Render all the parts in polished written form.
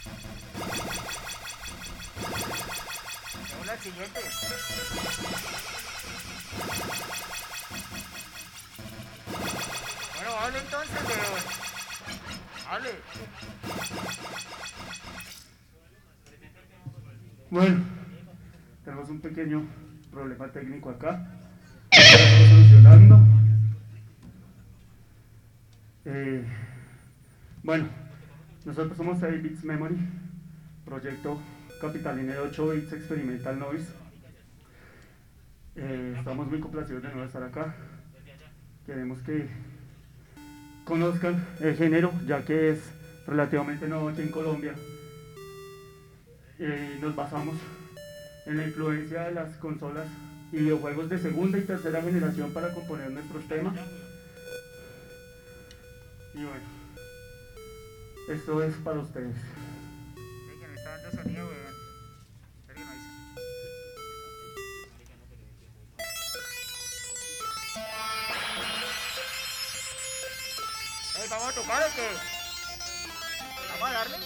Hola, el siguiente. Bueno, hable entonces, weón. Hable. Bueno, tenemos un pequeño problema técnico acá. Estamos solucionando. Eh, bueno, nosotros somos 8 Bits Memory, proyecto capitalino de 8 bits Experimental Noise. Estamos muy complacidos de nuevo estar acá. Queremos que conozcan el género, ya que es relativamente nuevo aquí en Colombia. Nos basamos en la influencia de las consolas y videojuegos de segunda y tercera generación para componer nuestros temas. Y bueno, esto es para ustedes. Sí, que no está dando sonido, weón. Espera que no dice. Ey, ¿vamos a tocar o qué? ¿Vamos a darle?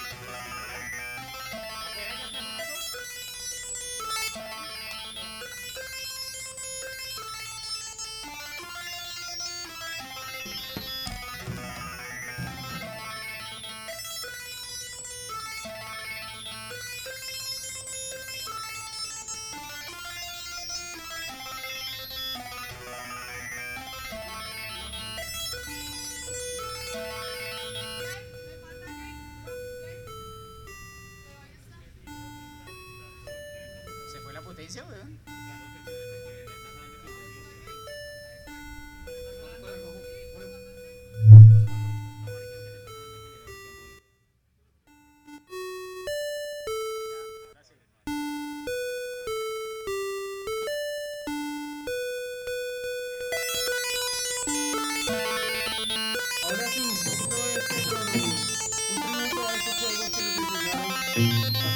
Se fue la potencia, weón. Ahora sí, todo este crono, un tributo a estos juegos que nos enseñaron